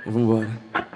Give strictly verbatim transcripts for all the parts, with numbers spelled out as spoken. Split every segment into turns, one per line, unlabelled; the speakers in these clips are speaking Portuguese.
Vambora.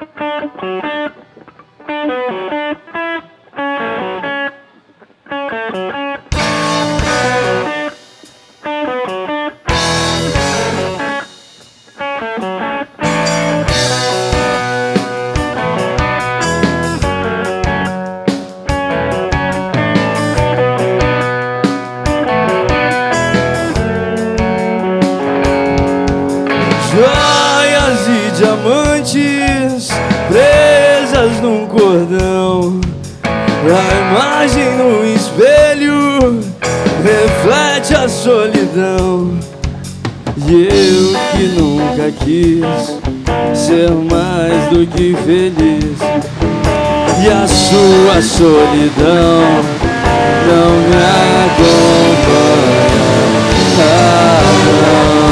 Joias e diamantes presas num cordão, a imagem no espelho reflete a solidão. E eu que nunca quis ser mais do que feliz, e a sua solidão não me acompanha. Ah, não.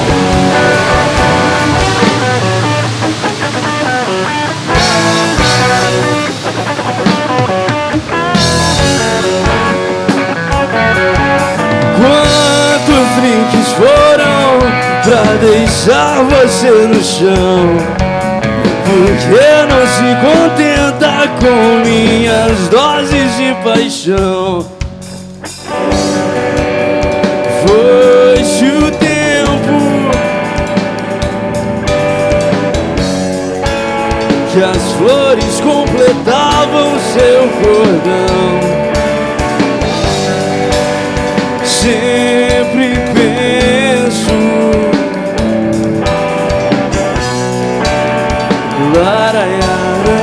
Quantos drinks foram pra deixar você no chão? Porque não se contenta com minhas doses de paixão? Foi-se o tempo que as flores completavam seu cordão. Sempre penso laraiaraia.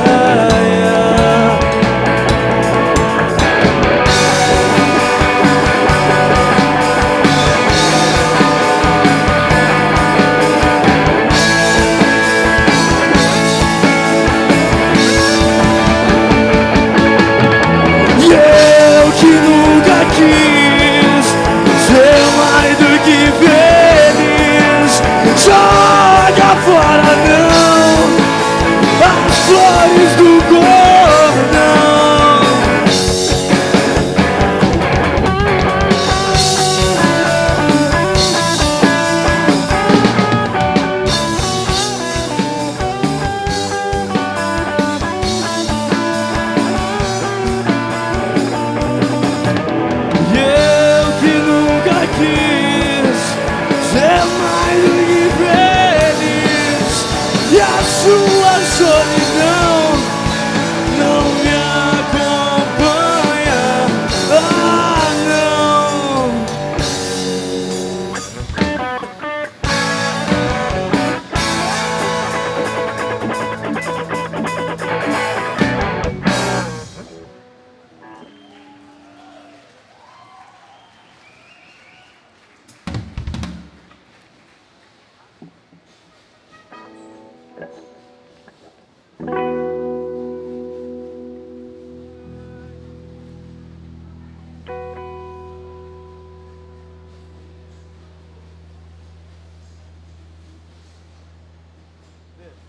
E eu que nunca quis ser mais do que feliz, joga fora não as flores do cordão. E eu que nunca quis ser mais do que feliz, e a sua solidão